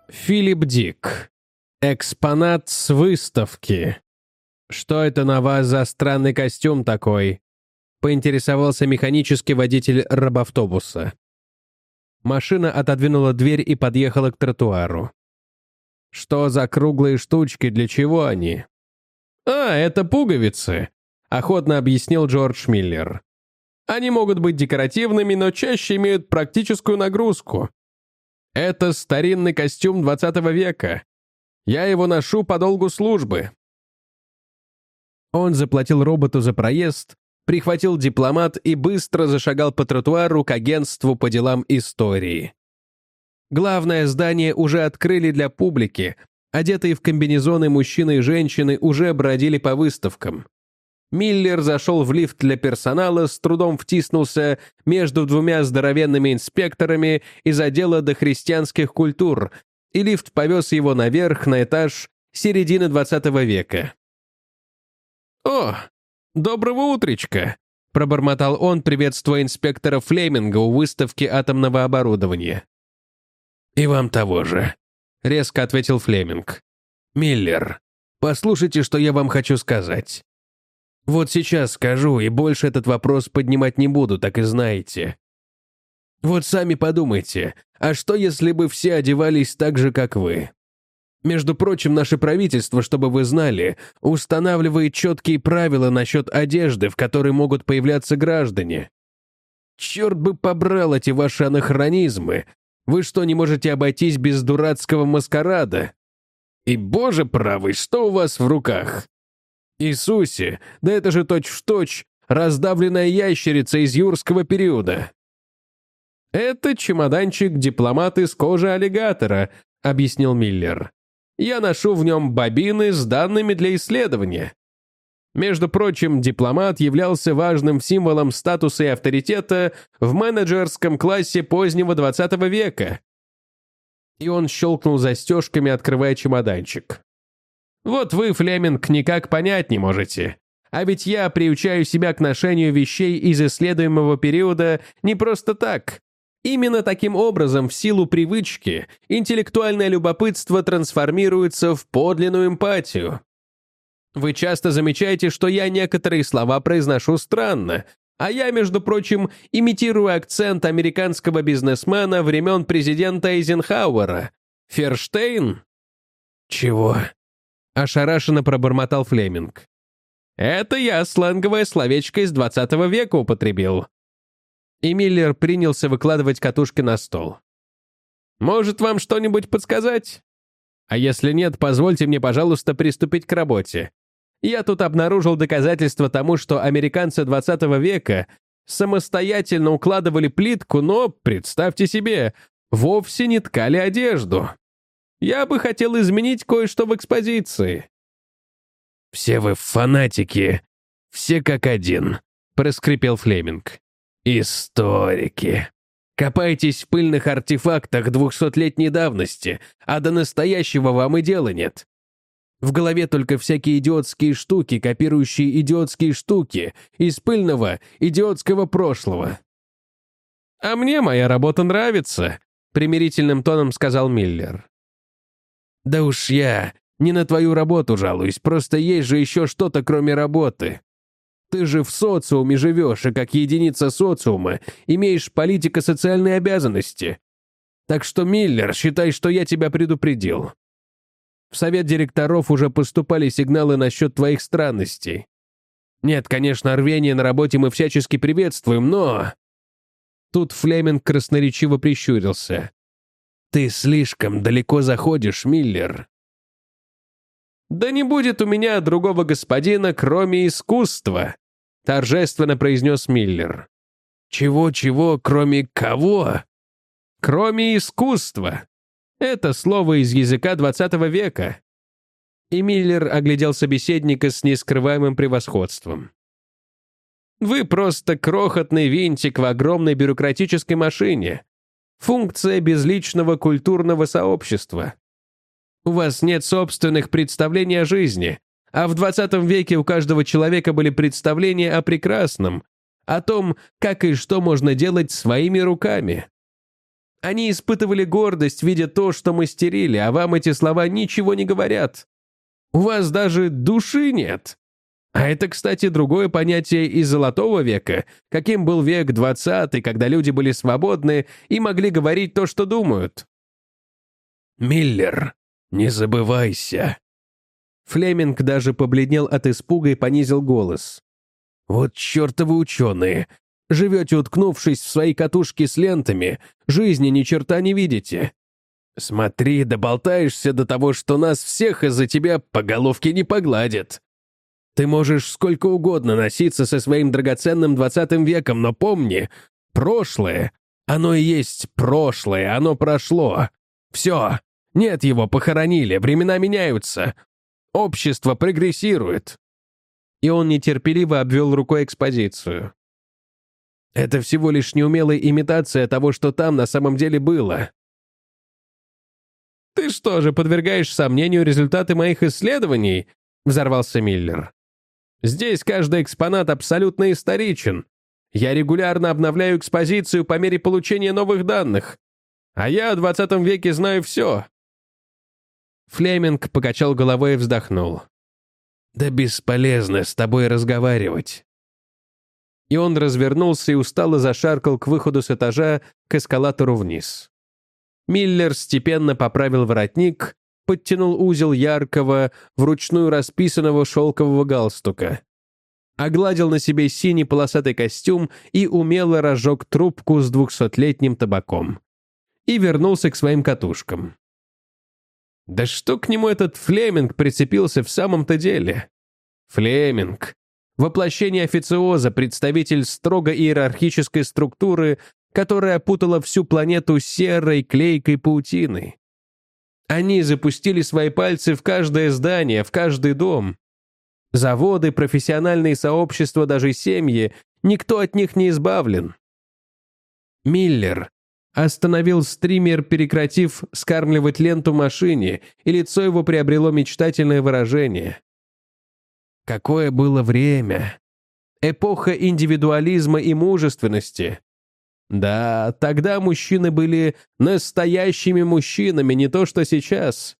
Филипп Дик. Экспонат с выставки. Что это на вас за странный костюм такой? Поинтересовался механический водитель рабавтобуса. Машина отодвинула дверь и подъехала к тротуару. Что за круглые штучки, для чего они? Это пуговицы, охотно объяснил Джордж Миллер. Они могут быть декоративными, но чаще имеют практическую нагрузку. Это старинный костюм 20 века. Я его ношу по долгу службы. Он заплатил роботу за проезд, прихватил дипломат и быстро зашагал по тротуару к агентству по делам истории. Главное здание уже открыли для публики, одетые в комбинезоны мужчины и женщины уже бродили по выставкам. Миллер зашел в лифт для персонала, с трудом втиснулся между двумя здоровенными инспекторами из отдела дохристианских культур, и лифт повез его наверх на этаж середины 20 века. «О, доброго утречка!» — пробормотал он, приветствуя инспектора Флеминга у выставки атомного оборудования. «И вам того же», — резко ответил Флеминг. «Миллер, послушайте, что я вам хочу сказать. Вот сейчас скажу, и больше этот вопрос поднимать не буду, так и знаете. Вот сами подумайте, а что если бы все одевались так же, как вы? Между прочим, наше правительство, чтобы вы знали, устанавливает четкие правила насчет одежды, в которой могут появляться граждане. Черт бы побрал эти ваши анахронизмы. Вы что, не можете обойтись без дурацкого маскарада? И, боже правый, что у вас в руках? Иисусе, да это же точь-в-точь раздавленная ящерица из юрского периода. «Это чемоданчик-дипломат из кожи аллигатора», — объяснил Миллер. «Я ношу в нем бобины с данными для исследования. Между прочим, дипломат являлся важным символом статуса и авторитета в менеджерском классе позднего 20 века». И он щелкнул застежками, открывая чемоданчик. «Вот вы, Флеминг, никак понять не можете. А ведь я приучаю себя к ношению вещей из исследуемого периода не просто так. Именно таким образом, в силу привычки, интеллектуальное любопытство трансформируется в подлинную эмпатию. Вы часто замечаете, что я некоторые слова произношу странно, а я, между прочим, имитирую акцент американского бизнесмена времен президента Эйзенхауэра. Ферштейн?» «Чего?» — ошарашенно пробормотал Флеминг. «Это я сленговое словечко из 20 века употребил». И Миллер принялся выкладывать катушки на стол. «Может, вам что-нибудь подсказать? А если нет, позвольте мне, пожалуйста, приступить к работе. Я тут обнаружил доказательства тому, что американцы 20 века самостоятельно укладывали плитку, но, представьте себе, вовсе не ткали одежду. Я бы хотел изменить кое-что в экспозиции». «Все вы фанатики, все как один», — проскрипел Флеминг. «Историки. Копаетесь в пыльных артефактах 200-летней давности, а до настоящего вам и дела нет. В голове только всякие идиотские штуки, копирующие идиотские штуки из пыльного идиотского прошлого». «А мне моя работа нравится», — примирительным тоном сказал Миллер. «Да уж я не на твою работу жалуюсь, просто есть же еще что-то, кроме работы. Ты же в социуме живешь, и как единица социума имеешь политико-социальные обязанности. Так что, Миллер, считай, что я тебя предупредил. В совет директоров уже поступали сигналы насчет твоих странностей. Нет, конечно, рвение на работе мы всячески приветствуем, но...» Тут Флеминг красноречиво прищурился. «Ты слишком далеко заходишь, Миллер». «Да не будет у меня другого господина, кроме искусства», — торжественно произнес Миллер. «Чего-чего, кроме кого?» «Кроме искусства. Это слово из языка 20 века». И Миллер оглядел собеседника с нескрываемым превосходством. «Вы просто крохотный винтик в огромной бюрократической машине. Функция безличного культурного сообщества. У вас нет собственных представлений о жизни, а в 20 веке у каждого человека были представления о прекрасном, о том, как и что можно делать своими руками. Они испытывали гордость, видя то, что мастерили, а вам эти слова ничего не говорят. У вас даже души нет. А это, кстати, другое понятие из Золотого века, каким был век 20, когда люди были свободны и могли говорить то, что думают. «Миллер, не забывайся». Флеминг даже побледнел от испуга и понизил голос. «Вот чертовы ученые! Живете, уткнувшись в свои катушки с лентами, жизни ни черта не видите. Смотри, доболтаешься до того, что нас всех из-за тебя по головке не погладят. Ты можешь сколько угодно носиться со своим драгоценным 20 веком, но помни, прошлое, оно и есть прошлое, оно прошло. Все, нет его, похоронили, времена меняются. Общество прогрессирует». И он нетерпеливо обвел рукой экспозицию. Это всего лишь неумелая имитация того, что там на самом деле было. «Ты что же, подвергаешь сомнению результаты моих исследований?» — взорвался Миллер. «Здесь каждый экспонат абсолютно историчен. Я регулярно обновляю экспозицию по мере получения новых данных. А я о 20 веке знаю все». Флеминг покачал головой и вздохнул. «Да бесполезно с тобой разговаривать». И он развернулся и устало зашаркал к выходу с этажа к эскалатору вниз. Миллер степенно поправил воротник, подтянул узел яркого, вручную расписанного шелкового галстука, огладил на себе синий полосатый костюм и умело разжег трубку с 200-летним табаком. И вернулся к своим катушкам. Да что к нему этот Флеминг прицепился в самом-то деле? Флеминг. Воплощение официоза, представитель строго иерархической структуры, которая опутала всю планету серой клейкой паутиной. Они запустили свои пальцы в каждое здание, в каждый дом. Заводы, профессиональные сообщества, даже семьи, никто от них не избавлен. Миллер остановил стример, прекратив скармливать ленту машине, и лицо его приобрело мечтательное выражение. Какое было время! Эпоха индивидуализма и мужественности. Да, тогда мужчины были настоящими мужчинами, не то что сейчас.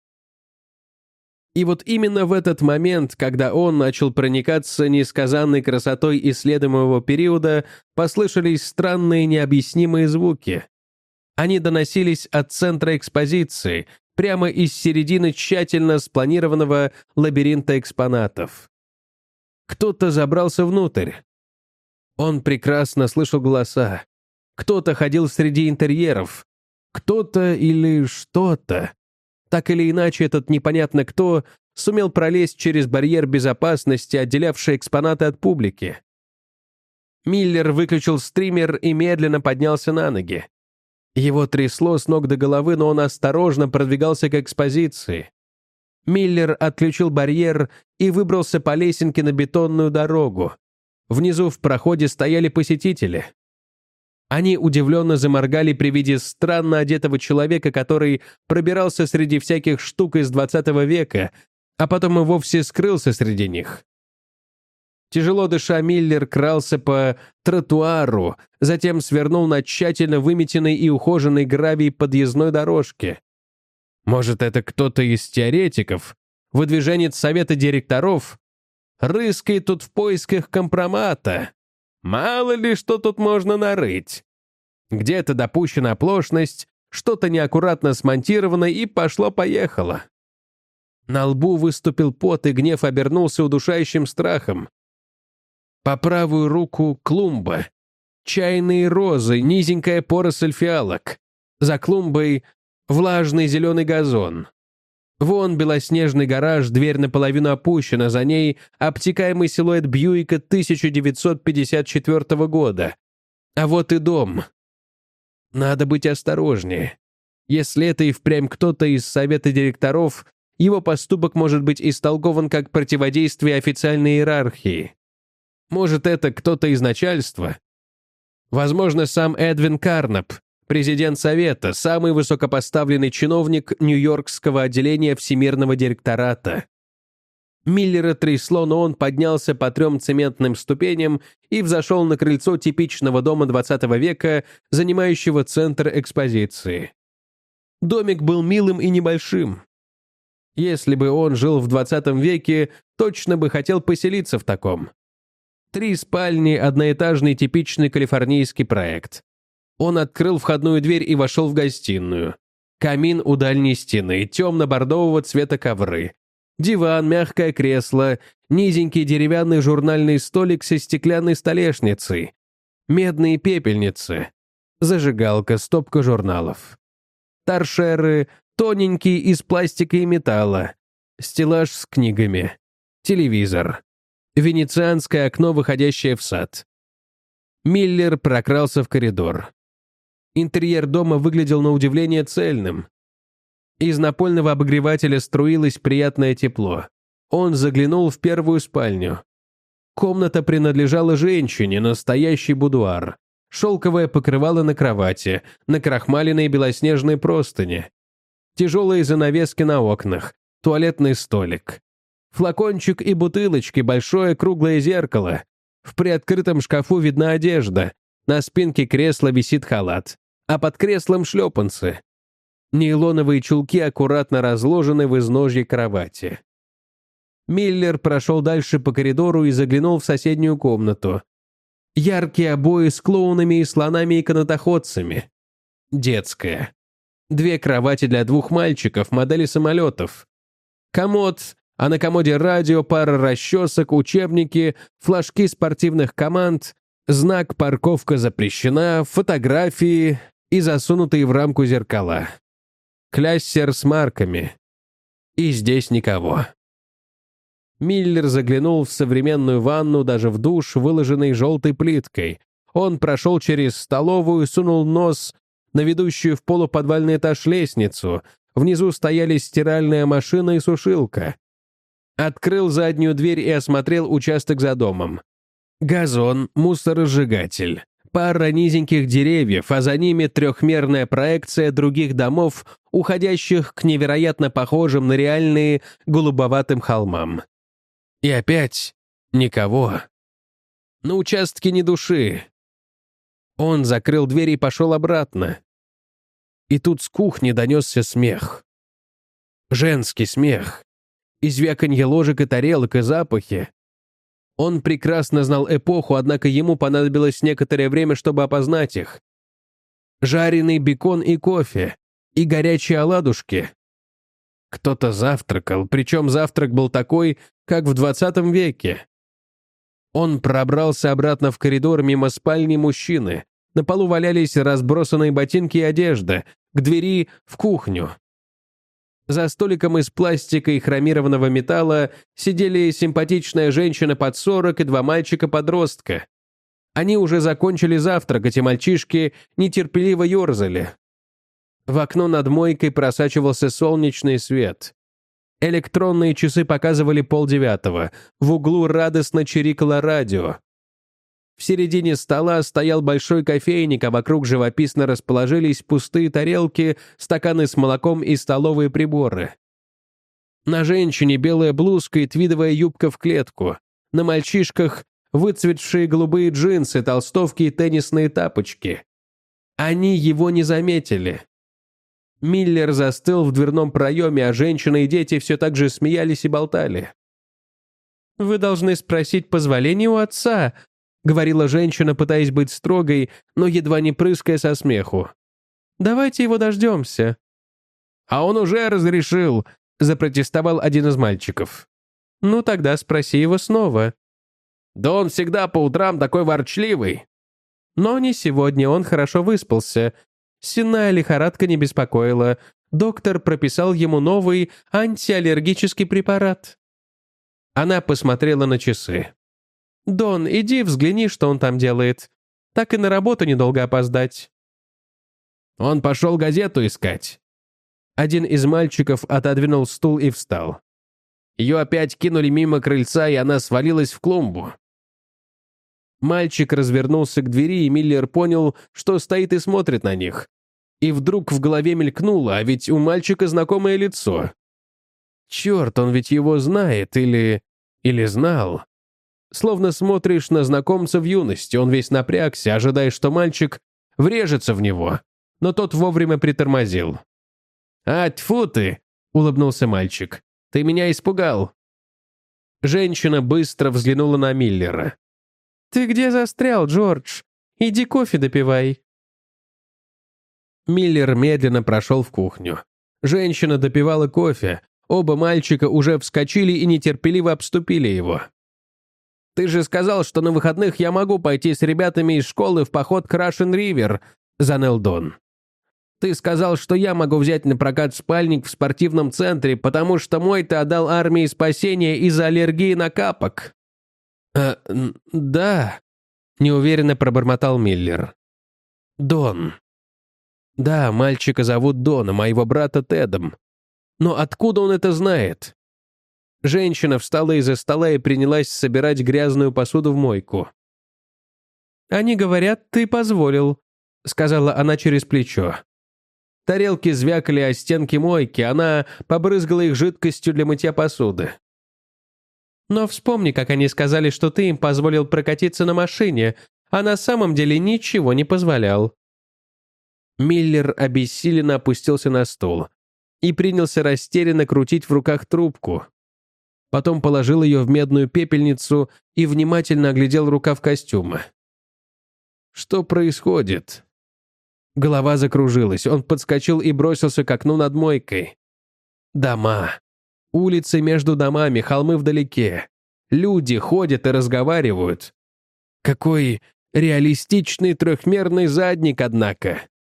И вот именно в этот момент, когда он начал проникаться несказанной красотой исследуемого периода, послышались странные необъяснимые звуки. Они доносились от центра экспозиции, прямо из середины тщательно спланированного лабиринта экспонатов. Кто-то забрался внутрь. Он прекрасно слышал голоса. Кто-то ходил среди интерьеров. Кто-то или что-то. Так или иначе, этот непонятно кто сумел пролезть через барьер безопасности, отделявший экспонаты от публики. Миллер выключил стример и медленно поднялся на ноги. Его трясло с ног до головы, но он осторожно продвигался к экспозиции. Миллер отключил барьер и выбрался по лесенке на бетонную дорогу. Внизу в проходе стояли посетители. Они удивленно заморгали при виде странно одетого человека, который пробирался среди всяких штук из 20 века, а потом и вовсе скрылся среди них. Тяжело дыша, Миллер крался по тротуару, затем свернул на тщательно выметенной и ухоженной гравий подъездной дорожке. Может, это кто-то из теоретиков, выдвиженец совета директоров? Рыскает тут в поисках компромата. Мало ли, что тут можно нарыть. Где-то допущена оплошность, что-то неаккуратно смонтировано, и пошло-поехало. На лбу выступил пот, и гнев обернулся удушающим страхом. По правую руку клумба. Чайные розы, низенькая поросль фиалок. За клумбой влажный зеленый газон. Вон белоснежный гараж, дверь наполовину опущена, за ней обтекаемый силуэт Бьюика 1954 года. А вот и дом. Надо быть осторожнее. Если это и впрямь кто-то из совета директоров, его поступок может быть истолкован как противодействие официальной иерархии. Может, это кто-то из начальства? Возможно, сам Эдвин Карнап, президент Совета, самый высокопоставленный чиновник Нью-Йоркского отделения Всемирного директората. Миллера трясло, но он поднялся по 3 цементным ступеням и взошел на крыльцо типичного дома XX века, занимающего центр экспозиции. Домик был милым и небольшим. Если бы он жил в 20 веке, точно бы хотел поселиться в таком. 3 спальни, одноэтажный типичный калифорнийский проект. Он открыл входную дверь и вошел в гостиную. Камин у дальней стены, темно-бордового цвета ковры. Диван, мягкое кресло, низенький деревянный журнальный столик со стеклянной столешницей, медные пепельницы, зажигалка, стопка журналов. Торшеры, тоненькие из пластика и металла, стеллаж с книгами, телевизор, венецианское окно, выходящее в сад. Миллер прокрался в коридор. Интерьер дома выглядел на удивление цельным. Из напольного обогревателя струилось приятное тепло. Он заглянул в первую спальню. Комната принадлежала женщине, настоящий будуар. Шелковое покрывало на кровати, накрахмаленные белоснежные простыни. Тяжелые занавески на окнах, туалетный столик. Флакончик и бутылочки, большое круглое зеркало. В приоткрытом шкафу видна одежда. На спинке кресла висит халат, а под креслом шлепанцы. Нейлоновые чулки аккуратно разложены в изножье кровати. Миллер прошел дальше по коридору и заглянул в соседнюю комнату. Яркие обои с клоунами и слонами и канатоходцами. Детская. 2 кровати для 2 мальчиков, модели самолетов. Комод, а на комоде радио, пара расчесок, учебники, флажки спортивных команд, знак «Парковка запрещена», фотографии и засунутые в рамку зеркала. Кляссер с марками. И здесь никого. Миллер заглянул в современную ванну, даже в душ, выложенный желтой плиткой. Он прошел через столовую, сунул нос на ведущую в полуподвальный этаж лестницу. Внизу стояли стиральная машина и сушилка. Открыл заднюю дверь и осмотрел участок за домом. Газон, мусоросжигатель. Пара низеньких деревьев, а за ними трехмерная проекция других домов, уходящих к невероятно похожим на реальные голубоватым холмам. И опять никого. На участке ни души. Он закрыл дверь и пошел обратно. И тут с кухни донесся смех. Женский смех. И звяканье ложек и тарелок, и запахи. Он прекрасно знал эпоху, однако ему понадобилось некоторое время, чтобы опознать их. Жареный бекон и кофе, и горячие оладушки. Кто-то завтракал, причем завтрак был такой, как в 20 веке. Он пробрался обратно в коридор мимо спальни мужчины. На полу валялись разбросанные ботинки и одежда, к двери в кухню. За столиком из пластика и хромированного металла сидели симпатичная женщина под 40 и 2 мальчика-подростка. Они уже закончили завтракать, и мальчишки нетерпеливо ерзали. В окно над мойкой просачивался солнечный свет. Электронные часы показывали 8:30. В углу радостно чирикало радио. В середине стола стоял большой кофейник, а вокруг живописно расположились пустые тарелки, стаканы с молоком и столовые приборы. На женщине белая блузка и твидовая юбка в клетку. На мальчишках выцветшие голубые джинсы, толстовки и теннисные тапочки. Они его не заметили. Миллер застыл в дверном проеме, а женщина и дети все так же смеялись и болтали. «Вы должны спросить позволения у отца», — говорила женщина, пытаясь быть строгой, но едва не прыская со смеху. «Давайте его дождемся». «А он уже разрешил», — запротестовал один из мальчиков. «Ну тогда спроси его снова». «Да он всегда по утрам такой ворчливый». «Но не сегодня, он хорошо выспался. Сенная лихорадка не беспокоила. Доктор прописал ему новый антиаллергический препарат». Она посмотрела на часы. «Дон, иди взгляни, что он там делает. Так и на работу недолго опоздать». Он пошел газету искать. Один из мальчиков отодвинул стул и встал. Ее опять кинули мимо крыльца, и она свалилась в клумбу. Мальчик развернулся к двери, и Миллер понял, что стоит и смотрит на них. И вдруг в голове мелькнуло, а ведь у мальчика знакомое лицо. Черт, он ведь его знает или знал. Словно смотришь на знакомца в юности, он весь напрягся, ожидая, что мальчик врежется в него, но тот вовремя притормозил. «А, тьфу ты!» — улыбнулся мальчик. «Ты меня испугал!» Женщина быстро взглянула на Миллера. «Ты где застрял, Джордж? Иди кофе допивай». Миллер медленно прошел в кухню. Женщина допивала кофе. Оба мальчика уже вскочили и нетерпеливо обступили его. «Ты же сказал, что на выходных я могу пойти с ребятами из школы в поход к Рашен-Ривер», — заныл Дон. «Ты сказал, что я могу взять на прокат спальник в спортивном центре, потому что мой ты отдал армии спасения из-за аллергии на капок». «Да», — неуверенно пробормотал Миллер. «Дон». «Да, мальчика зовут Доном, а его брата Тедом. Но откуда он это знает?» Женщина встала из-за стола и принялась собирать грязную посуду в мойку. «Они говорят, ты позволил», — сказала она через плечо. Тарелки звякали о стенки мойки, она побрызгала их жидкостью для мытья посуды. «Но вспомни, как они сказали, что ты им позволил прокатиться на машине, а на самом деле ничего не позволял». Миллер обессиленно опустился на стул и принялся растерянно крутить в руках трубку. Потом положил ее в медную пепельницу и внимательно оглядел рукав костюма. «Что происходит?» Голова закружилась, он подскочил и бросился к окну над мойкой. Дома. Улицы между домами, холмы вдалеке. Люди ходят и разговаривают. Какой реалистичный трехмерный задник, однако.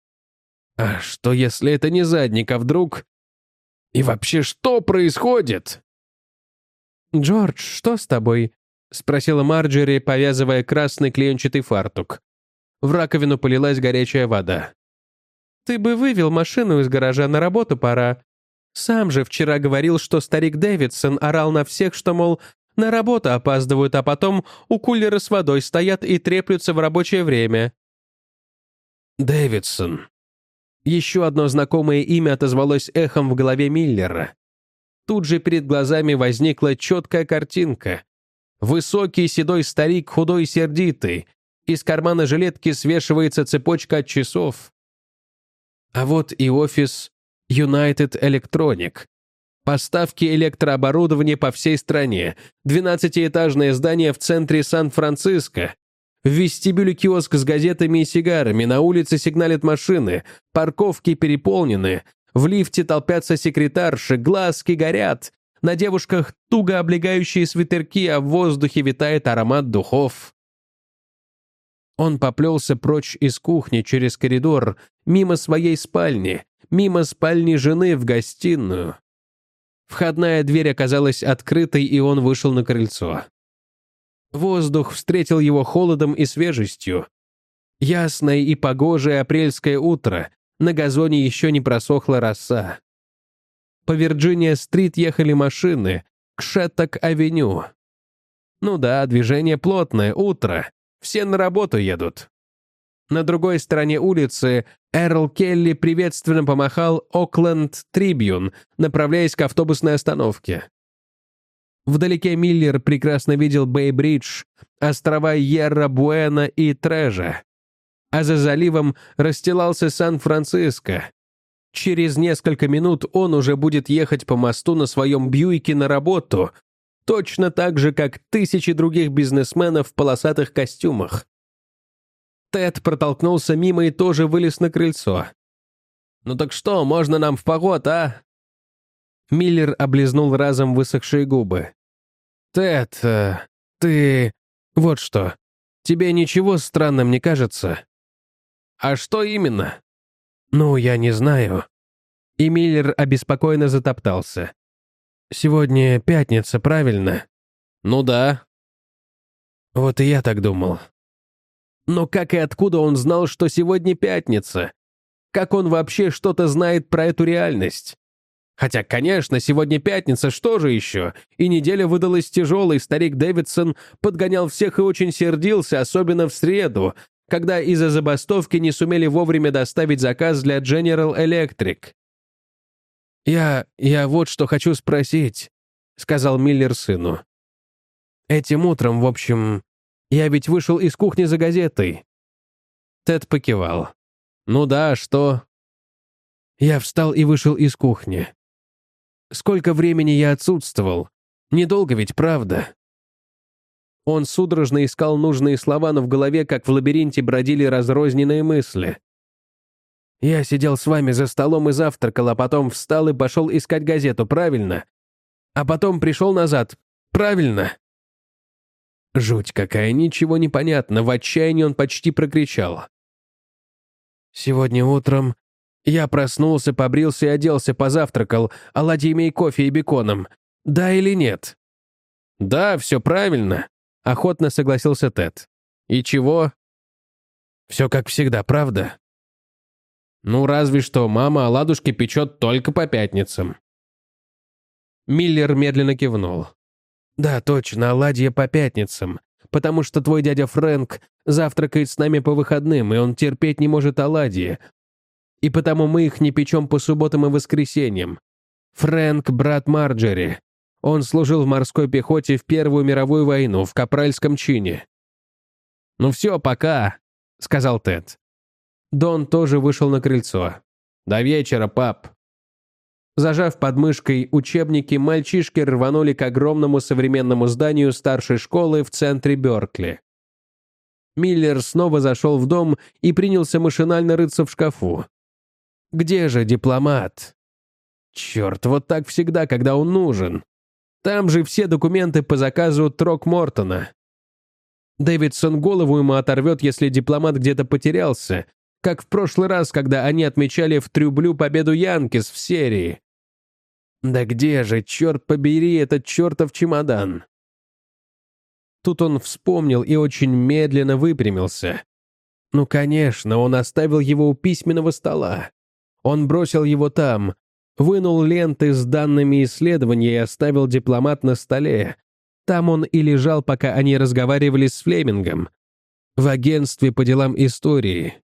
А что, если это не задник, а вдруг... И вообще, что происходит? «Джордж, что с тобой?» — спросила Марджери, повязывая красный клеенчатый фартук. В раковину полилась горячая вода. «Ты бы вывел машину из гаража, на работу пора. Сам же вчера говорил, что старик Дэвидсон орал на всех, что, мол, на работу опаздывают, а потом у кулера с водой стоят и треплются в рабочее время». Дэвидсон. Еще одно знакомое имя отозвалось эхом в голове Миллера. Тут же перед глазами возникла четкая картинка. Высокий седой старик, худой и сердитый. Из кармана жилетки свешивается цепочка от часов. А вот и офис United Electronic. Поставки электрооборудования по всей стране. 12-этажное здание в центре Сан-Франциско. В вестибюле киоск с газетами и сигарами. На улице сигналят машины. Парковки переполнены. В лифте толпятся секретарши, глазки горят. На девушках туго облегающие свитерки, а в воздухе витает аромат духов. Он поплелся прочь из кухни через коридор, мимо своей спальни, мимо спальни жены в гостиную. Входная дверь оказалась открытой, и он вышел на крыльцо. Воздух встретил его холодом и свежестью. Ясное и погожее апрельское утро, на газоне еще не просохла роса. По Вирджиния-стрит ехали машины, к Шетток-авеню. Ну да, движение плотное, утро, все на работу едут. На другой стороне улицы Эрл Келли приветственно помахал Окленд Трибьюн, направляясь к автобусной остановке. Вдалеке Миллер прекрасно видел Бэй-Бридж, острова Йерра-Буэна и Трежа. А за заливом расстилался Сан-Франциско. Через несколько минут он уже будет ехать по мосту на своем Бьюике на работу, точно так же, как тысячи других бизнесменов в полосатых костюмах. Тед протолкнулся мимо и тоже вылез на крыльцо. «Ну так что, можно нам в поход, а?» Миллер облизнул разом высохшие губы. «Тед, ты... Вот что, тебе ничего странным не кажется?» «А что именно?» «Ну, я не знаю». И Миллер обеспокоенно затоптался. «Сегодня пятница, правильно?» «Ну да». «Вот и я так думал». Но как и откуда он знал, что сегодня пятница? Как он вообще что-то знает про эту реальность? Хотя, конечно, сегодня пятница, что же еще? И неделя выдалась тяжелой, старик Дэвидсон подгонял всех и очень сердился, особенно в среду, когда из-за забастовки не сумели вовремя доставить заказ для General Electric. «Я вот что хочу спросить», — сказал Миллер сыну. «Этим утром, в общем, я ведь вышел из кухни за газетой». Тед покивал. «Ну да, что?» «Я встал и вышел из кухни. Сколько времени я отсутствовал? Недолго ведь, правда?» Он судорожно искал нужные слова, но в голове, как в лабиринте, бродили разрозненные мысли. «Я сидел с вами за столом и завтракал, а потом встал и пошел искать газету, правильно? А потом пришел назад, правильно?» Жуть какая, ничего не понятно, в отчаянии он почти прокричал. «Сегодня утром я проснулся, побрился и оделся, позавтракал оладьями и кофе и беконом. Да или нет?» «Да, все правильно», — охотно согласился Тед. «И чего?» «Все как всегда, правда?» «Ну, разве что мама оладушки печет только по пятницам». Миллер медленно кивнул. «Да, точно, оладья по пятницам, потому что твой дядя Фрэнк завтракает с нами по выходным, и он терпеть не может оладьи. И потому мы их не печем по субботам и воскресеньям. Фрэнк — брат Марджери. Он служил в морской пехоте в Первую мировую войну, в капральском чине». «Ну все, пока», — сказал Тед. Дон тоже вышел на крыльцо. «До вечера, пап». Зажав под мышкой учебники, мальчишки рванули к огромному современному зданию старшей школы в центре Бёркли. Миллер снова зашел в дом и принялся машинально рыться в шкафу. Где же дипломат? Черт, вот так всегда, когда он нужен. Там же все документы по заказу Трок-Мортона. Дэвидсон голову ему оторвет, если дипломат где-то потерялся, как в прошлый раз, когда они отмечали в Трюблю победу Янкис в серии. Да где же, черт побери, этот чертов чемодан? Тут он вспомнил и очень медленно выпрямился. Ну, конечно, он оставил его у письменного стола. Он бросил его там, вынул ленты с данными исследования и оставил дипломат на столе. Там он и лежал, пока они разговаривали с Флемингом. В агентстве по делам истории.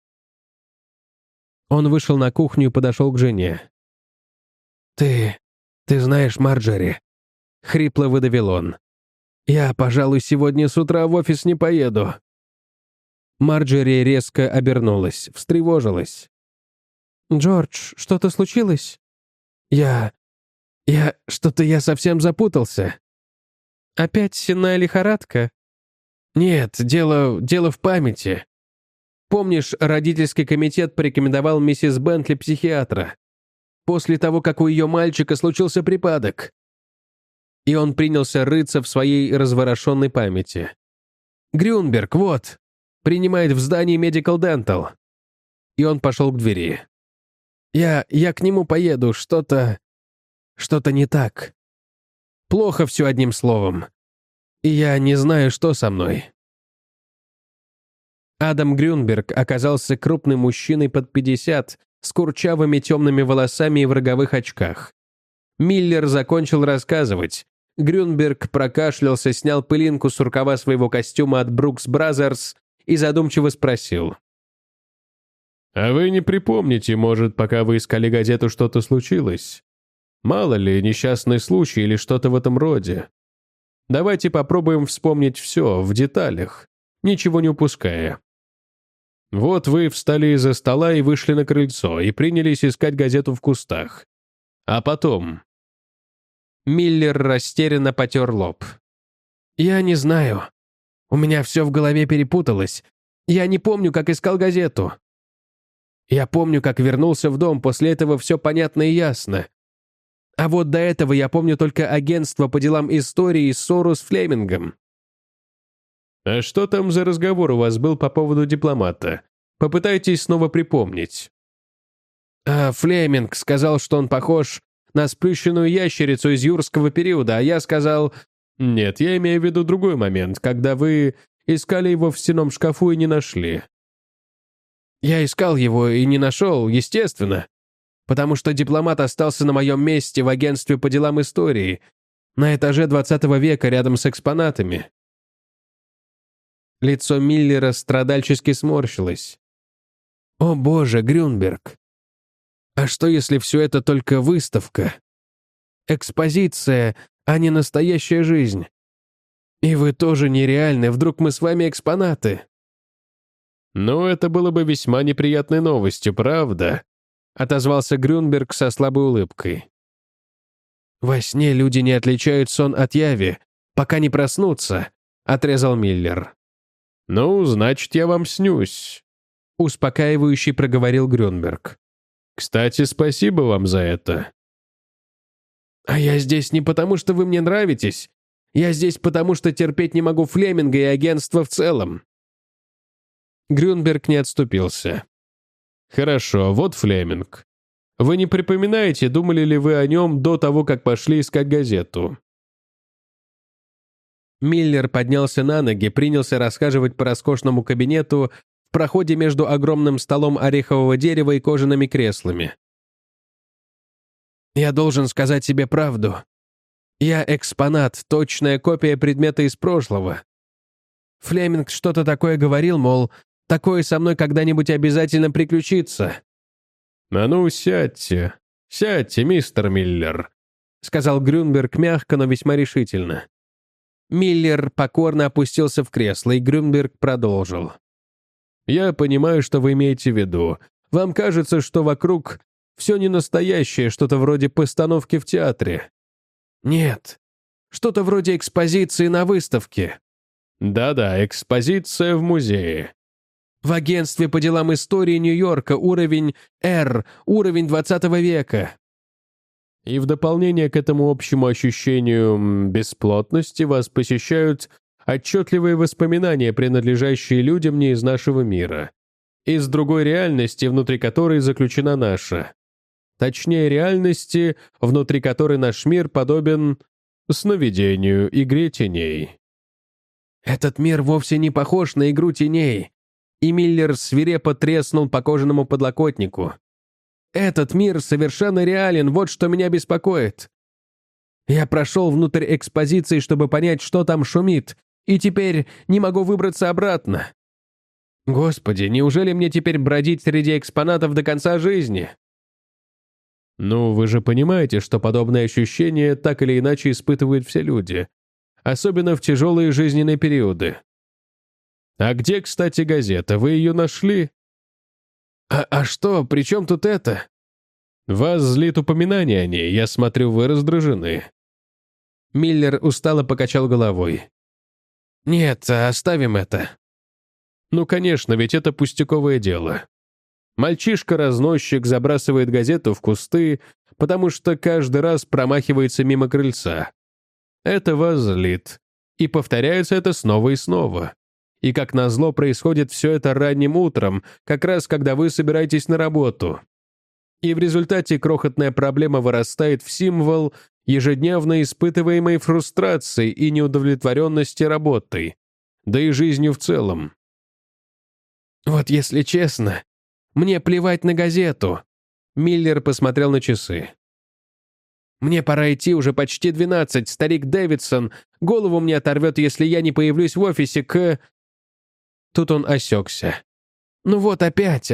Он вышел на кухню и подошел к жене. «Ты знаешь Марджери?» — хрипло выдавил он. «Я, пожалуй, сегодня с утра в офис не поеду». Марджери резко обернулась, встревожилась. «Джордж, что-то случилось?» Что-то я совсем запутался». «Опять сенная лихорадка?» «Нет, дело в памяти. Помнишь, родительский комитет порекомендовал миссис Бентли психиатра? После того, как у ее мальчика случился припадок». И он принялся рыться в своей разворошенной памяти. «Грюнберг, вот, принимает в здании Medical Dental». И он пошел к двери. Я к нему поеду, что-то не так. Плохо все одним словом. И я не знаю, что со мной». Адам Грюнберг оказался крупным мужчиной под 50, с курчавыми темными волосами и в роговых очках. Миллер закончил рассказывать. Грюнберг прокашлялся, снял пылинку с рукава своего костюма от Brooks Brothers и задумчиво спросил. «А вы не припомните, может, пока вы искали газету, что-то случилось? Мало ли, несчастный случай или что-то в этом роде. Давайте попробуем вспомнить все, в деталях, ничего не упуская. Вот вы встали из-за стола и вышли на крыльцо, и принялись искать газету в кустах. А потом...» Миллер растерянно потер лоб. «Я не знаю. У меня все в голове перепуталось. Я не помню, как искал газету. Я помню, как вернулся в дом, после этого все понятно и ясно. А вот до этого я помню только агентство по делам истории и ссору с Флемингом». «А что там за разговор у вас был по поводу дипломата? Попытайтесь снова припомнить». Флеминг сказал, что он похож на сплющенную ящерицу из юрского периода, а я сказал... «Нет, я имею в виду другой момент, когда вы искали его в стенном шкафу и не нашли». «Я искал его и не нашел, естественно, потому что дипломат остался на моем месте в агентстве по делам истории, на этаже 20 века рядом с экспонатами». Лицо Миллера страдальчески сморщилось. «О боже, Грюнберг! А что, если все это только выставка? Экспозиция, а не настоящая жизнь. И вы тоже нереальны, вдруг мы с вами экспонаты. «Ну, это было бы весьма неприятной новостью, правда?» — отозвался Грюнберг со слабой улыбкой. «Во сне люди не отличают сон от яви, пока не проснутся», — отрезал Миллер. «Ну, значит, я вам снюсь», — успокаивающе проговорил Грюнберг. «Кстати, спасибо вам за это». «А я здесь не потому, что вы мне нравитесь. Я здесь потому, что терпеть не могу Флеминга и агентство в целом». Грюнберг не отступился. «Хорошо, вот Флеминг. Вы не припоминаете, думали ли вы о нем до того, как пошли искать газету?» Миллер поднялся на ноги, принялся расхаживать по роскошному кабинету в проходе между огромным столом орехового дерева и кожаными креслами. «Я должен сказать себе правду. Я экспонат, точная копия предмета из прошлого. Флеминг что-то такое говорил, мол, такое со мной когда-нибудь обязательно приключится». «А ну, сядьте, мистер Миллер», — сказал Грюнберг мягко, но весьма решительно. Миллер покорно опустился в кресло, и Грюнберг продолжил. «Я понимаю, что вы имеете в виду. Вам кажется, что вокруг все не настоящее, что-то вроде постановки в театре». «Нет, что-то вроде экспозиции на выставке». «Да-да, экспозиция в музее». «В агентстве по делам истории Нью-Йорка уровень R, уровень 20 века». И в дополнение к этому общему ощущению бесплотности вас посещают отчетливые воспоминания, принадлежащие людям не из нашего мира, из другой реальности, внутри которой заключена наша. Точнее, реальности, внутри которой наш мир подобен сновидению, игре теней. Этот мир вовсе не похож на игру теней, и Миллер свирепо треснул по кожаному подлокотнику. Этот мир совершенно реален, вот что меня беспокоит. Я прошел внутрь экспозиции, чтобы понять, что там шумит, и теперь не могу выбраться обратно. Господи, неужели мне теперь бродить среди экспонатов до конца жизни? Ну, вы же понимаете, что подобные ощущения так или иначе испытывают все люди, особенно в тяжелые жизненные периоды. А где, кстати, газета? Вы ее нашли? А что, при чем тут это? Вас злит упоминание о ней, я смотрю, вы раздражены. Миллер устало покачал головой. Нет, оставим это. Ну, конечно, ведь это пустяковое дело. Мальчишка-разносчик забрасывает газету в кусты, потому что каждый раз промахивается мимо крыльца. Это вас злит. И повторяется это снова и снова. И как назло происходит все это ранним утром, как раз когда вы собираетесь на работу. И в результате крохотная проблема вырастает в символ ежедневно испытываемой фрустрации и неудовлетворенности работой, да и жизнью в целом. Вот если честно, мне плевать на газету. Миллер посмотрел на часы. Мне пора идти, уже почти 12, старик Дэвидсон голову мне оторвет, если я не появлюсь в офисе к... Тут он осекся. Ну вот опять.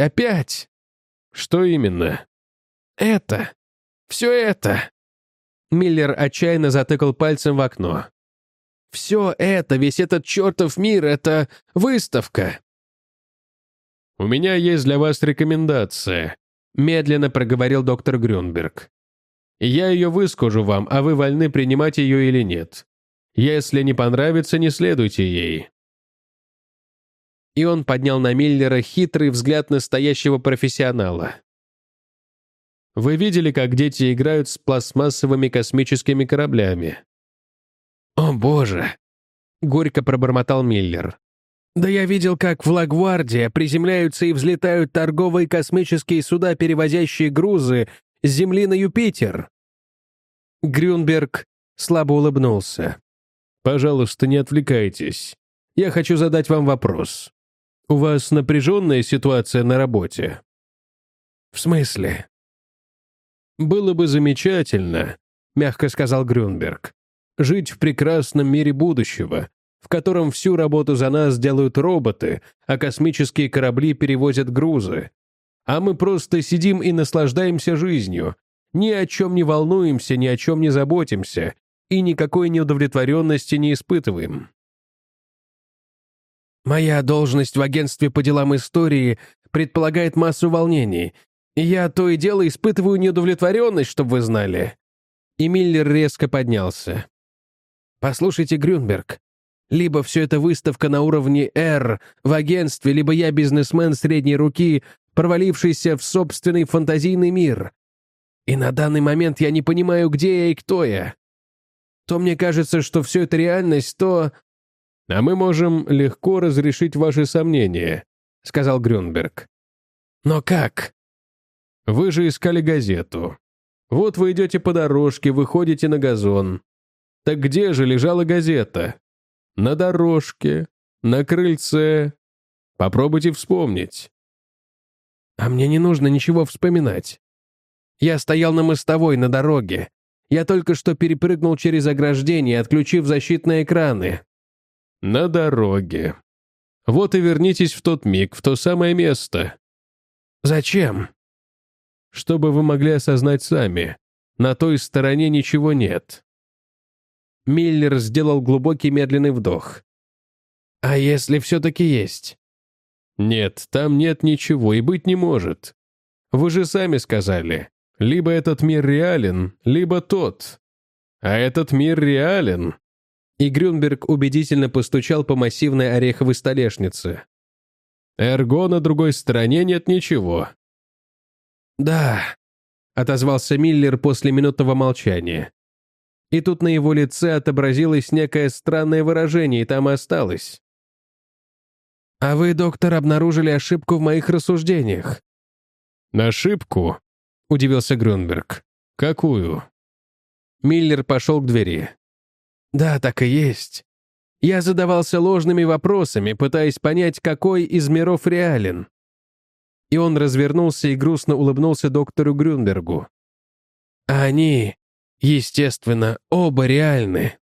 Что именно? Это. Все это. Миллер отчаянно затыкал пальцем в окно. Все это, весь этот чертов мир, это выставка. «У меня есть для вас рекомендация», — медленно проговорил доктор Грюнберг. «Я ее выскажу вам, а вы вольны принимать ее или нет. Если не понравится, не следуйте ей». И он поднял на Миллера хитрый взгляд настоящего профессионала. «Вы видели, как дети играют с пластмассовыми космическими кораблями?» «О, боже!» — горько пробормотал Миллер. «Да я видел, как в Лагвардии приземляются и взлетают торговые космические суда, перевозящие грузы с Земли на Юпитер». Грюнберг слабо улыбнулся. «Пожалуйста, не отвлекайтесь. Я хочу задать вам вопрос. У вас напряженная ситуация на работе?» «В смысле?» «Было бы замечательно», — мягко сказал Грюнберг, «жить в прекрасном мире будущего, в котором всю работу за нас делают роботы, а космические корабли перевозят грузы. А мы просто сидим и наслаждаемся жизнью. Ни о чем не волнуемся, ни о чем не заботимся и никакой неудовлетворенности не испытываем. Моя должность в агентстве по делам истории предполагает массу волнений. Я то и дело испытываю неудовлетворенность, чтобы вы знали». И Миллер резко поднялся. «Послушайте, Грюнберг, либо все это выставка на уровне «Р» в агентстве, либо я бизнесмен средней руки, провалившийся в собственный фантазийный мир. И на данный момент я не понимаю, где я и кто я. То мне кажется, что все это реальность, то...» «А мы можем легко разрешить ваши сомнения», — сказал Грюнберг. «Но как?» «Вы же искали газету. Вот вы идете по дорожке, выходите на газон. Так где же лежала газета? На дорожке, на крыльце. Попробуйте вспомнить». «А мне не нужно ничего вспоминать. Я стоял на мостовой, на дороге. Я только что перепрыгнул через ограждение, отключив защитные экраны». «На дороге. Вот и вернитесь в тот миг, в то самое место». «Зачем?» «Чтобы вы могли осознать сами. На той стороне ничего нет». Миллер сделал глубокий медленный вдох. «А если все-таки есть?» «Нет, там нет ничего и быть не может. Вы же сами сказали, либо этот мир реален, либо тот. А этот мир реален». И Грюнберг убедительно постучал по массивной ореховой столешнице. «Эрго на другой стороне нет ничего». «Да», — отозвался Миллер после минутного молчания. И тут на его лице отобразилось некое странное выражение, и там и осталось. «А вы, доктор, обнаружили ошибку в моих рассуждениях?» «Ошибку?» — удивился Грюнберг. «Какую?» Миллер пошел к двери. «Да, так и есть. Я задавался ложными вопросами, пытаясь понять, какой из миров реален». И он развернулся и грустно улыбнулся доктору Грюнбергу. «А они, естественно, оба реальны».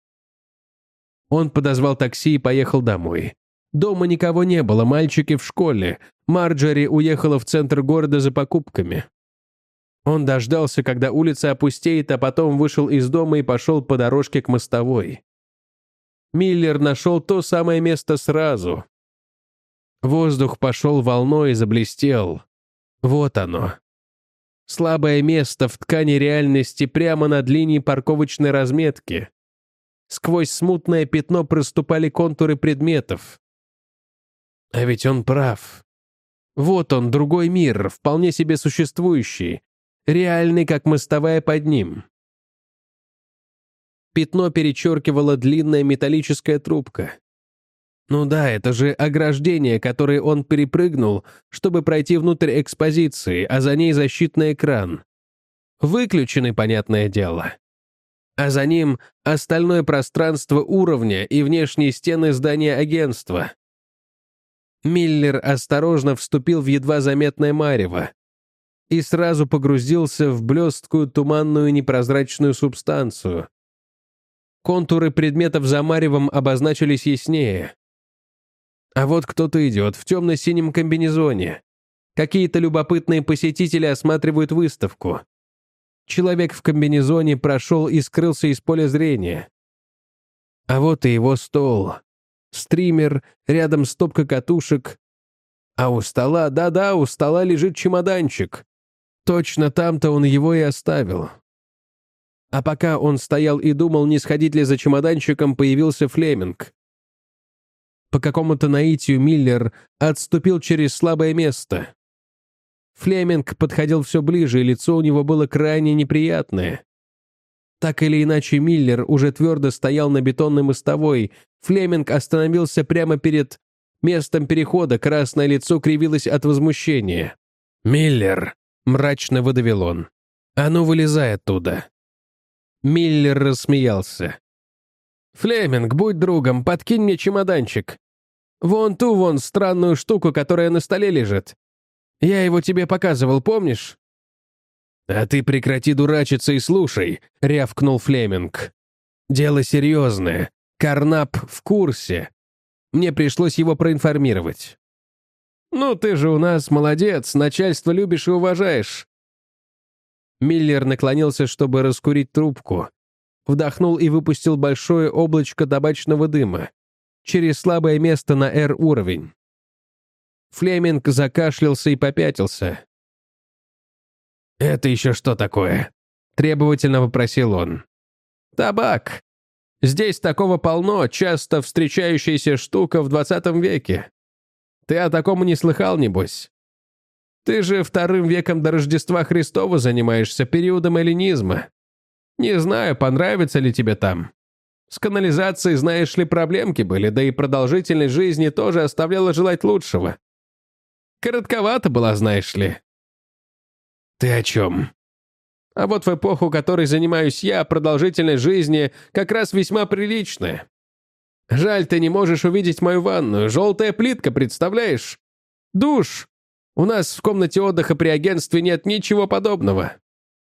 Он подозвал такси и поехал домой. Дома никого не было, мальчики в школе. Марджори уехала в центр города за покупками. Он дождался, когда улица опустеет, а потом вышел из дома и пошел по дорожке к мостовой. Миллер нашел то самое место сразу. Воздух пошел волной и заблестел. Вот оно. Слабое место в ткани реальности прямо над линией парковочной разметки. Сквозь смутное пятно проступали контуры предметов. А ведь он прав. Вот он, другой мир, вполне себе существующий, реальный, как мостовая под ним. Пятно перечеркивала длинная металлическая трубка. Ну да, это же ограждение, которое он перепрыгнул, чтобы пройти внутрь экспозиции, а за ней защитный экран. Выключенный, понятное дело. А за ним остальное пространство уровня и внешние стены здания агентства. Миллер осторожно вступил в едва заметное марево и сразу погрузился в блесткую туманную непрозрачную субстанцию. Контуры предметов за маревом обозначились яснее. А вот кто-то идет в темно-синем комбинезоне. Какие-то любопытные посетители осматривают выставку. Человек в комбинезоне прошел и скрылся из поля зрения. А вот и его стол. Стример, рядом стопка катушек. А у стола, да-да, у стола лежит чемоданчик. Точно там-то он его и оставил. А пока он стоял и думал, не сходить ли за чемоданчиком, появился Флеминг. По какому-то наитию Миллер отступил через слабое место. Флеминг подходил все ближе, и лицо у него было крайне неприятное. Так или иначе, Миллер уже твердо стоял на бетонной мостовой. Флеминг остановился прямо перед местом перехода, красное лицо кривилось от возмущения. «Миллер!» — мрачно выдавил он. «А ну, вылезай оттуда!» Миллер рассмеялся. «Флеминг, будь другом, подкинь мне чемоданчик. Вон ту вон странную штуку, которая на столе лежит. Я его тебе показывал, помнишь?» «А ты прекрати дурачиться и слушай», — рявкнул Флеминг. «Дело серьезное. Карнап в курсе. Мне пришлось его проинформировать». «Ну, ты же у нас молодец, начальство любишь и уважаешь». Миллер наклонился, чтобы раскурить трубку. Вдохнул и выпустил большое облачко табачного дыма через слабое место на R-уровень. Флеминг закашлялся и попятился. «Это еще что такое?» — требовательно вопросил он. «Табак. Здесь такого полно, часто встречающаяся штука в 20 веке. Ты о таком не слыхал, небось? Ты же 2 веком до Рождества Христова занимаешься, периодом эллинизма. Не знаю, понравится ли тебе там. С канализацией, знаешь ли, проблемки были, да и продолжительность жизни тоже оставляла желать лучшего. Коротковато была, знаешь ли». «Ты о чем?» «А вот в эпоху, которой занимаюсь я, продолжительность жизни как раз весьма приличная. Жаль, ты не можешь увидеть мою ванную. Желтая плитка, представляешь? Душ. У нас в комнате отдыха при агентстве нет ничего подобного».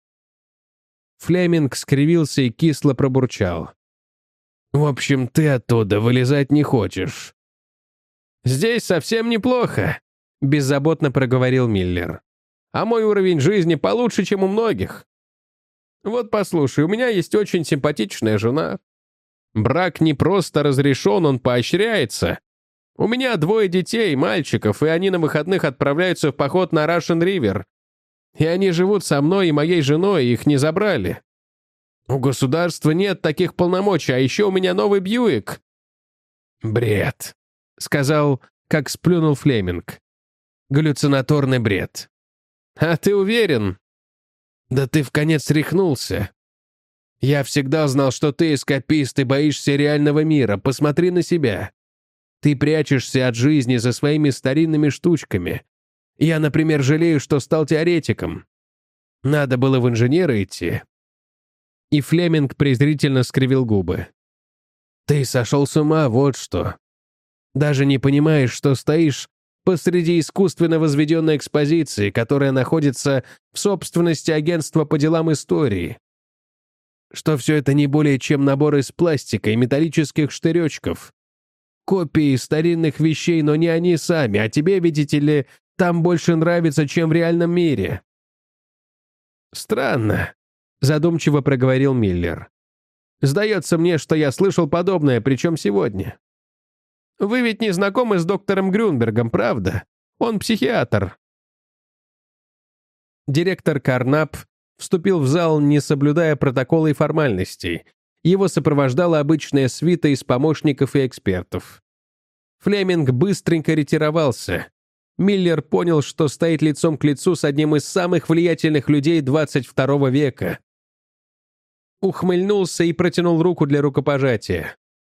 Флеминг скривился и кисло пробурчал. «В общем, ты оттуда вылезать не хочешь». «Здесь совсем неплохо», — беззаботно проговорил Миллер. «А мой уровень жизни получше, чем у многих. Вот послушай, у меня есть очень симпатичная жена. Брак не просто разрешен, он поощряется. У меня 2 детей, мальчиков, и они на выходных отправляются в поход на Russian River. И они живут со мной и моей женой, их не забрали. У государства нет таких полномочий, а еще у меня новый Бьюик». «Бред», — сказал, как сплюнул Флеминг. «Галлюцинаторный бред». «А ты уверен?» «Да ты вконец рехнулся. Я всегда знал, что ты эскапист и боишься реального мира. Посмотри на себя. Ты прячешься от жизни за своими старинными штучками. Я, например, жалею, что стал теоретиком. Надо было в инженеры идти». И Флеминг презрительно скривил губы. «Ты сошел с ума, вот что. Даже не понимаешь, что стоишь посреди искусственно возведенной экспозиции, которая находится в собственности агентства по делам истории. Что все это не более чем набор из пластика и металлических штыречков. Копии старинных вещей, но не они сами, а тебе, видите ли, там больше нравится, чем в реальном мире». «Странно», — задумчиво проговорил Миллер. «Сдается мне, что я слышал подобное, причем сегодня. Вы ведь не знакомы с доктором Грюнбергом, правда? Он психиатр». Директор Карнап вступил в зал, не соблюдая протокола и формальностей. Его сопровождала обычная свита из помощников и экспертов. Флеминг быстренько ретировался. Миллер понял, что стоит лицом к лицу с одним из самых влиятельных людей 22 века. Ухмыльнулся и протянул руку для рукопожатия.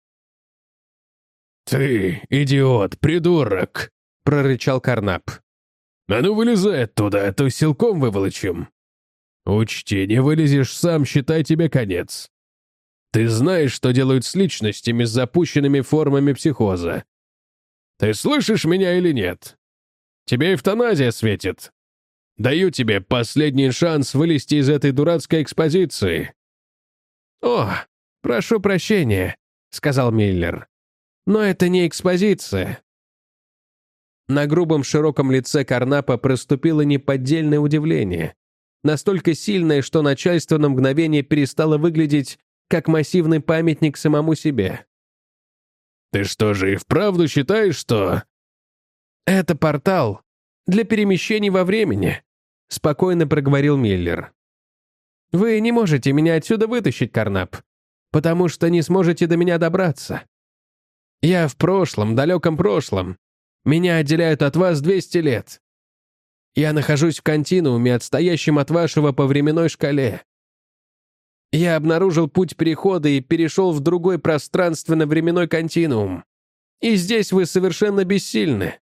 «Ты, идиот, придурок!» — прорычал Карнап. «А ну вылезай оттуда, а то силком выволочим. Учти, не вылезешь сам, считай, тебе конец. Ты знаешь, что делают с личностями с запущенными формами психоза. Ты слышишь меня или нет? Тебе эвтаназия светит. Даю тебе последний шанс вылезти из этой дурацкой экспозиции». «О, прошу прощения», — сказал Миллер. «Но это не экспозиция». На грубом широком лице Карнапа проступило неподдельное удивление, настолько сильное, что начальство на мгновение перестало выглядеть как массивный памятник самому себе. «Ты что же и вправду считаешь, что...» «Это портал для перемещений во времени», — спокойно проговорил Миллер. «Вы не можете меня отсюда вытащить, Карнап, потому что не сможете до меня добраться. Я в прошлом, далеком прошлом. Меня отделяют от вас 200 лет. Я нахожусь в континууме, отстоящем от вашего по временной шкале. Я обнаружил путь перехода и перешел в другой пространственно-временной континуум. И здесь вы совершенно бессильны».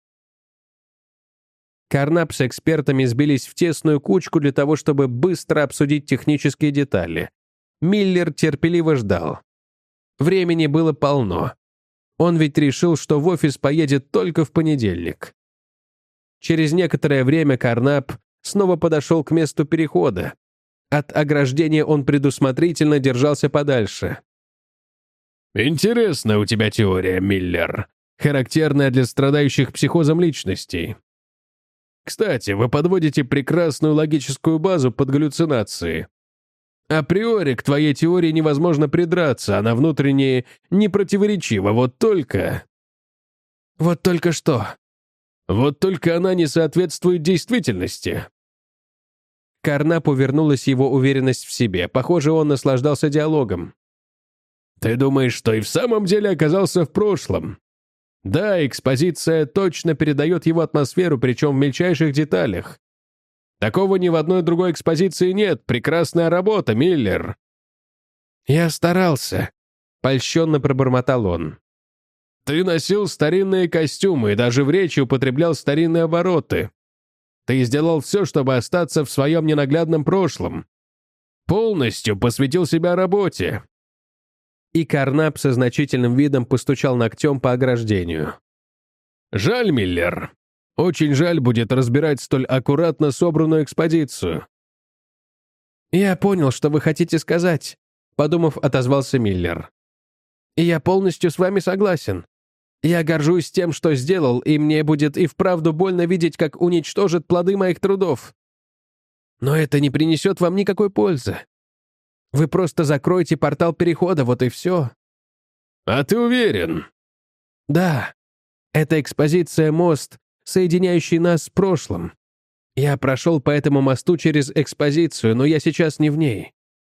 Карнап с экспертами сбились в тесную кучку для того, чтобы быстро обсудить технические детали. Миллер терпеливо ждал. Времени было полно. Он ведь решил, что в офис поедет только в понедельник. Через некоторое время Карнап снова подошел к месту перехода. От ограждения он предусмотрительно держался подальше. «Интересная у тебя теория, Миллер, характерная для страдающих психозом личностей. Кстати, вы подводите прекрасную логическую базу под галлюцинации. Априори к твоей теории невозможно придраться, она внутренне непротиворечива, вот только... Вот только что? Вот только она не соответствует действительности. Карнапу вернулась его уверенность в себе. Похоже, он наслаждался диалогом. Ты думаешь, что и в самом деле оказался в прошлом? Да, экспозиция точно передает его атмосферу, причем в мельчайших деталях. Такого ни в одной другой экспозиции нет. Прекрасная работа, Миллер. Я старался, польщенно пробормотал он. Ты носил старинные костюмы и даже в речи употреблял старинные обороты. Ты сделал все, чтобы остаться в своем ненаглядном прошлом. Полностью посвятил себя работе. И Карнап со значительным видом постучал ногтем по ограждению. Жаль, Миллер. Очень жаль будет разбирать столь аккуратно собранную экспозицию. «Я понял, что вы хотите сказать», — подумав, отозвался Миллер. «И я полностью с вами согласен. Я горжусь тем, что сделал, и мне будет и вправду больно видеть, как уничтожат плоды моих трудов. Но это не принесет вам никакой пользы. Вы просто закроете портал перехода, вот и все». «А ты уверен?» «Да. Эта экспозиция — мост, соединяющий нас с прошлым. Я прошел по этому мосту через экспозицию, но я сейчас не в ней.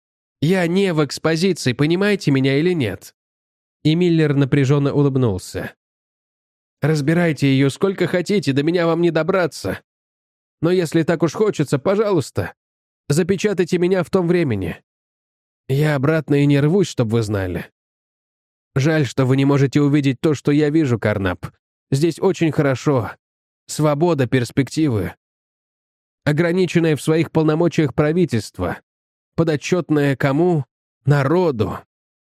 Я не в экспозиции, понимаете меня или нет?» И Миллер напряженно улыбнулся. «Разбирайте ее сколько хотите, до меня вам не добраться. Но если так уж хочется, пожалуйста, запечатайте меня в том времени. Я обратно и не рвусь, чтобы вы знали. Жаль, что вы не можете увидеть то, что я вижу, Карнап. Здесь очень хорошо. Свобода, перспективы. Ограниченное в своих полномочиях правительство. Подотчетное кому? Народу.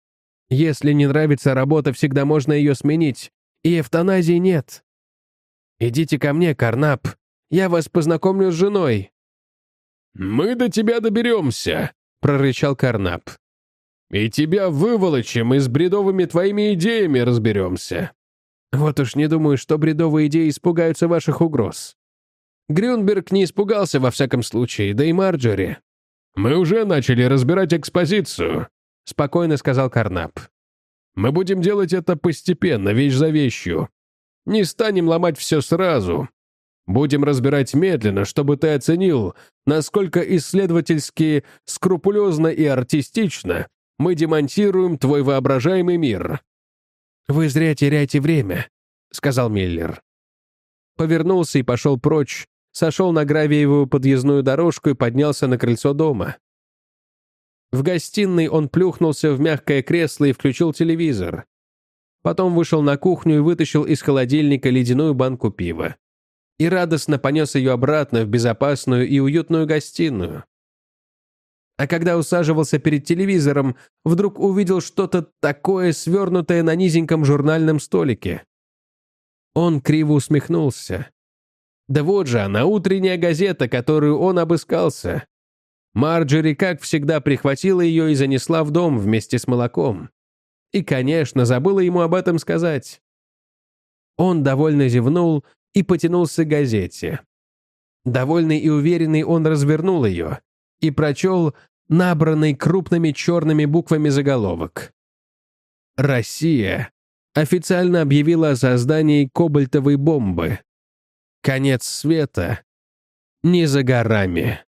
Если не нравится работа, всегда можно ее сменить. И эвтаназии нет. Идите ко мне, Карнап. Я вас познакомлю с женой». «Мы до тебя доберемся», — прорычал Карнап. «И тебя выволочим и с бредовыми твоими идеями разберемся». «Вот уж не думаю, что бредовые идеи испугаются ваших угроз. Грюнберг не испугался во всяком случае, да и Марджори». «Мы уже начали разбирать экспозицию», — спокойно сказал Карнап. «Мы будем делать это постепенно, вещь за вещью. Не станем ломать все сразу. Будем разбирать медленно, чтобы ты оценил, насколько исследовательски, скрупулезно и артистично мы демонтируем твой воображаемый мир». «Вы зря теряете время», — сказал Миллер. Повернулся и пошел прочь, сошел на гравиевую подъездную дорожку и поднялся на крыльцо дома. В гостиной он плюхнулся в мягкое кресло и включил телевизор. Потом вышел на кухню и вытащил из холодильника ледяную банку пива. И радостно понес ее обратно в безопасную и уютную гостиную. А когда усаживался перед телевизором, вдруг увидел что-то такое, свернутое на низеньком журнальном столике. Он криво усмехнулся. Да вот же она, утренняя газета, которую он обыскался. Марджори, как всегда, прихватила ее и занесла в дом вместе с молоком. И, конечно, забыла ему об этом сказать. Он довольно зевнул и потянулся к газете. Довольный и уверенный он развернул ее и прочел набранный крупными черными буквами заголовок. «Россия официально объявила о создании кобальтовой бомбы. Конец света не за горами».